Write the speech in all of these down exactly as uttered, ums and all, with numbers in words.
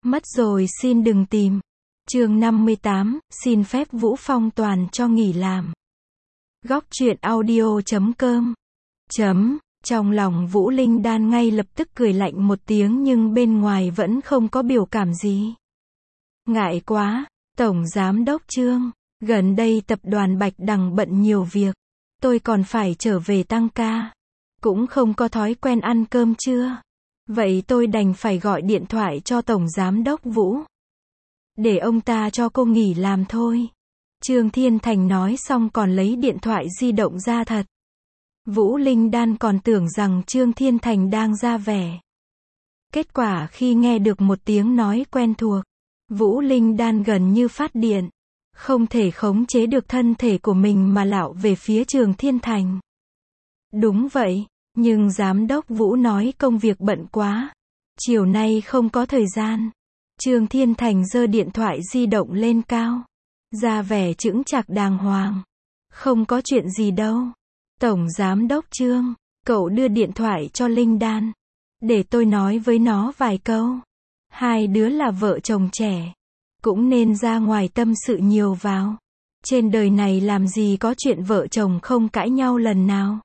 Mất rồi xin đừng tìm. Chương năm mươi tám, xin phép Vũ Phong Toàn cho nghỉ làm. Góc truyện audio chấm com. Chấm, trong lòng Vũ Linh Đan ngay lập tức cười lạnh một tiếng nhưng bên ngoài vẫn không có biểu cảm gì. Ngại quá, Tổng Giám Đốc Trương, gần đây tập đoàn Bạch Đằng bận nhiều việc. Tôi còn phải trở về tăng ca. Cũng không có thói quen ăn cơm trưa. Vậy tôi đành phải gọi điện thoại cho Tổng Giám Đốc Vũ. Để ông ta cho cô nghỉ làm thôi. Trương Thiên Thành nói xong còn lấy điện thoại di động ra thật. Vũ Linh Đan còn tưởng rằng Trương Thiên Thành đang ra vẻ. Kết quả khi nghe được một tiếng nói quen thuộc, Vũ Linh Đan gần như phát điện. Không thể khống chế được thân thể của mình mà lảo về phía Trương Thiên Thành. Đúng vậy, nhưng Giám đốc Vũ nói công việc bận quá. Chiều nay không có thời gian. Trương Thiên Thành giơ điện thoại di động lên cao. Ra vẻ chững chạc đàng hoàng. Không có chuyện gì đâu. Tổng Giám đốc Trương, cậu đưa điện thoại cho Linh Đan. Để tôi nói với nó vài câu. Hai đứa là vợ chồng trẻ. Cũng nên ra ngoài tâm sự nhiều vào. Trên đời này làm gì có chuyện vợ chồng không cãi nhau lần nào.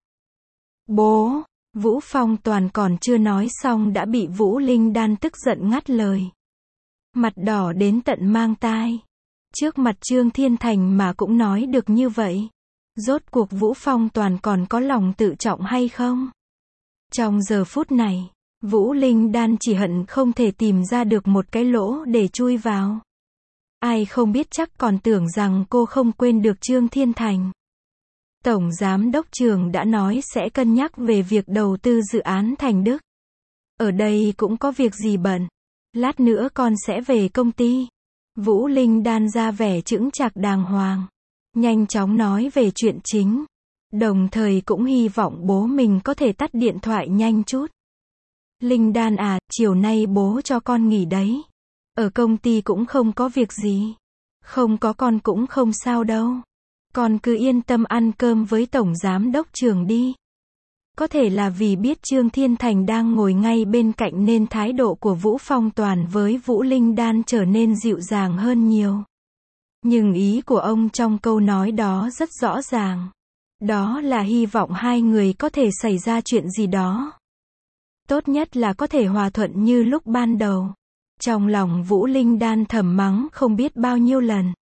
Bố, Vũ Phong Toàn còn chưa nói xong đã bị Vũ Linh Đan tức giận ngắt lời. Mặt đỏ đến tận mang tai. Trước mặt Trương Thiên Thành mà cũng nói được như vậy. Rốt cuộc Vũ Phong Toàn còn có lòng tự trọng hay không? Trong giờ phút này, Vũ Linh Đan chỉ hận không thể tìm ra được một cái lỗ để chui vào. Ai không biết chắc còn tưởng rằng cô không quên được Trương Thiên Thành. Tổng Giám đốc Trường đã nói sẽ cân nhắc về việc đầu tư dự án Thành Đức. Ở đây cũng có việc gì bận. Lát nữa con sẽ về công ty. Vũ Linh Đan ra vẻ chững chạc đàng hoàng. Nhanh chóng nói về chuyện chính. Đồng thời cũng hy vọng bố mình có thể tắt điện thoại nhanh chút. Linh Đan à, chiều nay bố cho con nghỉ đấy. Ở công ty cũng không có việc gì. Không có con cũng không sao đâu. Con cứ yên tâm ăn cơm với Tổng Giám đốc Trường đi. Có thể là vì biết Trương Thiên Thành đang ngồi ngay bên cạnh nên thái độ của Vũ Phong Toàn với Vũ Linh Đan trở nên dịu dàng hơn nhiều. Nhưng ý của ông trong câu nói đó rất rõ ràng. Đó là hy vọng hai người có thể xảy ra chuyện gì đó. Tốt nhất là có thể hòa thuận như lúc ban đầu. Trong lòng Vũ Linh Đan thầm mắng không biết bao nhiêu lần.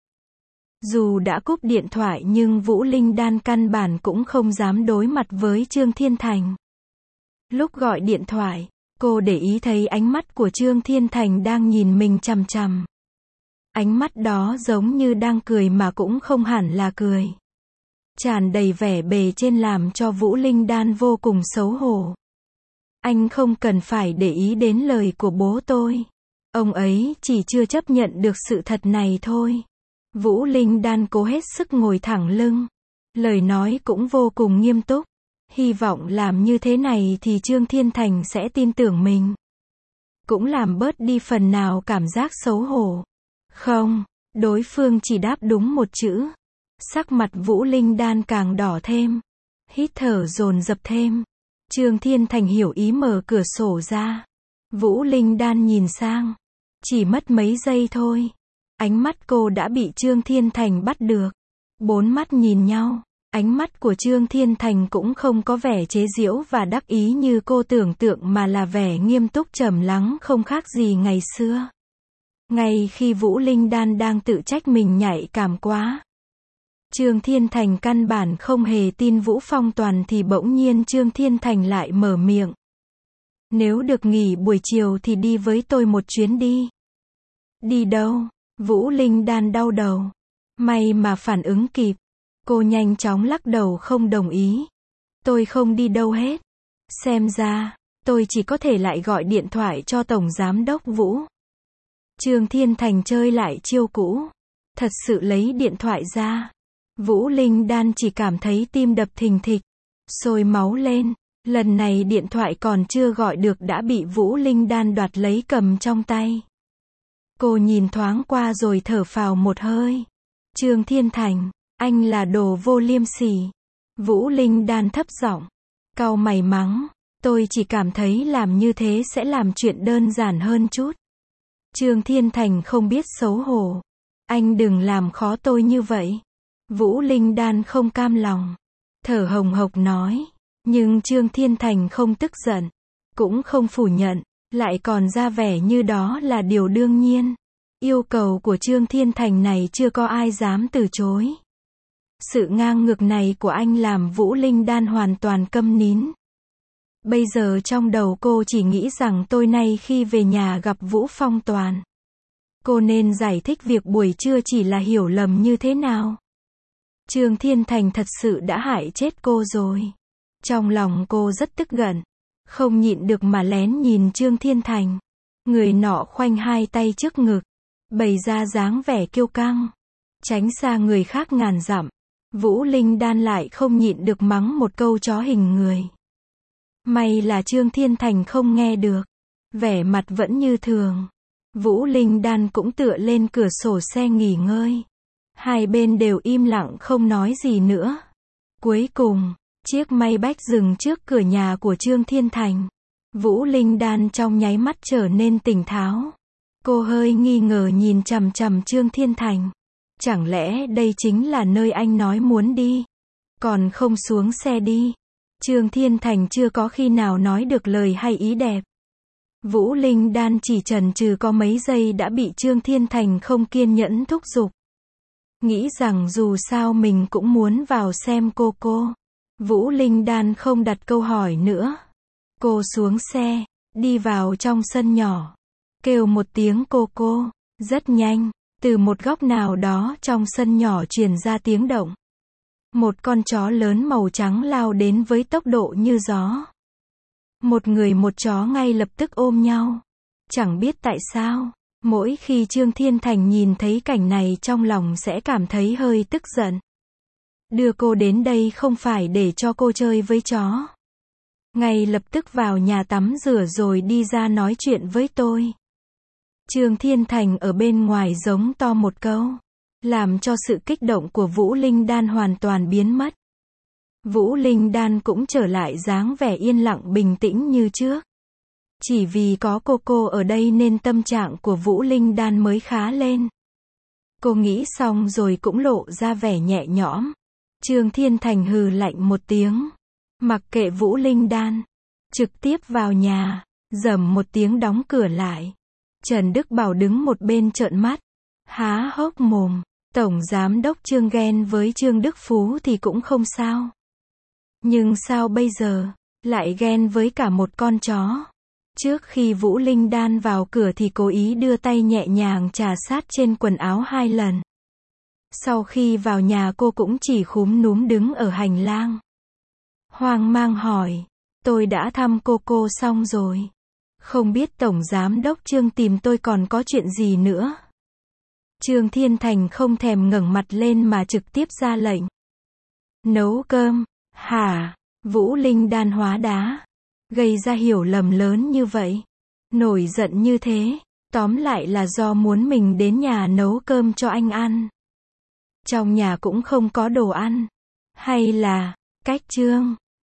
Dù đã cúp điện thoại nhưng Vũ Linh Đan căn bản cũng không dám đối mặt với Trương Thiên Thành. Lúc gọi điện thoại, cô để ý thấy ánh mắt của Trương Thiên Thành đang nhìn mình chằm chằm. Ánh mắt đó giống như đang cười mà cũng không hẳn là cười. Tràn đầy vẻ bề trên làm cho Vũ Linh Đan vô cùng xấu hổ. Anh không cần phải để ý đến lời của bố tôi. Ông ấy chỉ chưa chấp nhận được sự thật này thôi. Vũ Linh Đan cố hết sức ngồi thẳng lưng. Lời nói cũng vô cùng nghiêm túc. Hy vọng làm như thế này thì Trương Thiên Thành sẽ tin tưởng mình. Cũng làm bớt đi phần nào cảm giác xấu hổ. Không, đối phương chỉ đáp đúng một chữ. Sắc mặt Vũ Linh Đan càng đỏ thêm. Hít thở dồn dập thêm. Trương Thiên Thành hiểu ý mở cửa sổ ra. Vũ Linh Đan nhìn sang. Chỉ mất mấy giây thôi. Ánh mắt cô đã bị Trương Thiên Thành bắt được. Bốn mắt nhìn nhau. Ánh mắt của Trương Thiên Thành cũng không có vẻ chế giễu và đắc ý như cô tưởng tượng mà là vẻ nghiêm túc trầm lắng không khác gì ngày xưa. Ngay khi Vũ Linh Đan đang tự trách mình nhạy cảm quá. Trương Thiên Thành căn bản không hề tin Vũ Phong Toàn thì bỗng nhiên Trương Thiên Thành lại mở miệng. Nếu được nghỉ buổi chiều thì đi với tôi một chuyến đi. Đi đâu? Vũ Linh Đan đau đầu. May mà phản ứng kịp. Cô nhanh chóng lắc đầu không đồng ý. Tôi không đi đâu hết. Xem ra, tôi chỉ có thể lại gọi điện thoại cho Tổng Giám đốc Vũ. Trương Thiên Thành chơi lại chiêu cũ. Thật sự lấy điện thoại ra. Vũ Linh Đan chỉ cảm thấy tim đập thình thịch. Sôi máu lên. Lần này điện thoại còn chưa gọi được đã bị Vũ Linh Đan đoạt lấy cầm trong tay. Cô nhìn thoáng qua rồi thở phào một hơi. Trương Thiên Thành, anh là đồ vô liêm sỉ. Vũ Linh Đan thấp giọng, cau mày mắng. Tôi chỉ cảm thấy làm như thế sẽ làm chuyện đơn giản hơn chút. Trương Thiên Thành không biết xấu hổ. Anh đừng làm khó tôi như vậy. Vũ Linh Đan không cam lòng. Thở hồng hộc nói. Nhưng Trương Thiên Thành không tức giận. Cũng không phủ nhận. Lại còn ra vẻ như đó là điều đương nhiên. Yêu cầu của Trương Thiên Thành này chưa có ai dám từ chối. Sự ngang ngược này của anh làm Vũ Linh Đan hoàn toàn câm nín. Bây giờ trong đầu cô chỉ nghĩ rằng tôi nay khi về nhà gặp Vũ Phong Toàn. Cô nên giải thích việc buổi trưa chỉ là hiểu lầm như thế nào. Trương Thiên Thành thật sự đã hại chết cô rồi. Trong lòng cô rất tức giận. Không nhịn được mà lén nhìn Trương Thiên Thành. Người nọ khoanh hai tay trước ngực. Bày ra dáng vẻ kiêu căng. Tránh xa người khác ngàn dặm. Vũ Linh Đan lại không nhịn được mắng một câu chó hình người. May là Trương Thiên Thành không nghe được. Vẻ mặt vẫn như thường. Vũ Linh Đan cũng tựa lên cửa sổ xe nghỉ ngơi. Hai bên đều im lặng không nói gì nữa. Cuối cùng, chiếc Maybach dừng trước cửa nhà của Trương Thiên Thành. Vũ Linh Đan trong nháy mắt trở nên tỉnh táo. Cô hơi nghi ngờ nhìn chằm chằm Trương Thiên Thành. Chẳng lẽ đây chính là nơi anh nói muốn đi? Còn không xuống xe đi. Trương Thiên Thành chưa có khi nào nói được lời hay ý đẹp. Vũ Linh Đan chỉ chần chừ có mấy giây đã bị Trương Thiên Thành không kiên nhẫn thúc giục. Nghĩ rằng dù sao mình cũng muốn vào xem cô cô. Vũ Linh Đan không đặt câu hỏi nữa. Cô xuống xe, đi vào trong sân nhỏ. Kêu một tiếng cô cô. Rất nhanh, từ một góc nào đó trong sân nhỏ truyền ra tiếng động. Một con chó lớn màu trắng lao đến với tốc độ như gió. Một người một chó ngay lập tức ôm nhau. Chẳng biết tại sao, mỗi khi Trương Thiên Thành nhìn thấy cảnh này trong lòng sẽ cảm thấy hơi tức giận. Đưa cô đến đây không phải để cho cô chơi với chó. Ngay lập tức vào nhà tắm rửa rồi đi ra nói chuyện với tôi. Trương Thiên Thành ở bên ngoài giống to một câu. Làm cho sự kích động của Vũ Linh Đan hoàn toàn biến mất. Vũ Linh Đan cũng trở lại dáng vẻ yên lặng bình tĩnh như trước. Chỉ vì có cô cô ở đây nên tâm trạng của Vũ Linh Đan mới khá lên. Cô nghĩ xong rồi cũng lộ ra vẻ nhẹ nhõm. Trương Thiên Thành hừ lạnh một tiếng. Mặc kệ Vũ Linh Đan. Trực tiếp vào nhà. Rầm một tiếng đóng cửa lại. Trần Đức Bảo đứng một bên trợn mắt. Há hốc mồm. Tổng Giám đốc Trương ghen với Trương Đức Phú thì cũng không sao. Nhưng sao bây giờ, lại ghen với cả một con chó? Trước khi Vũ Linh Đan vào cửa thì cố ý đưa tay nhẹ nhàng chà sát trên quần áo hai lần. Sau khi vào nhà cô cũng chỉ khúm núm đứng ở hành lang. Hoang mang hỏi, tôi đã thăm cô cô xong rồi. Không biết Tổng Giám đốc Trương tìm tôi còn có chuyện gì nữa? Trương Thiên Thành không thèm ngẩng mặt lên mà trực tiếp ra lệnh. Nấu cơm, hả? Vũ Linh Đan hóa đá. Gây ra hiểu lầm lớn như vậy. Nổi giận như thế. Tóm lại là do muốn mình đến nhà nấu cơm cho anh ăn. Trong nhà cũng không có đồ ăn. Hay là, cách Trương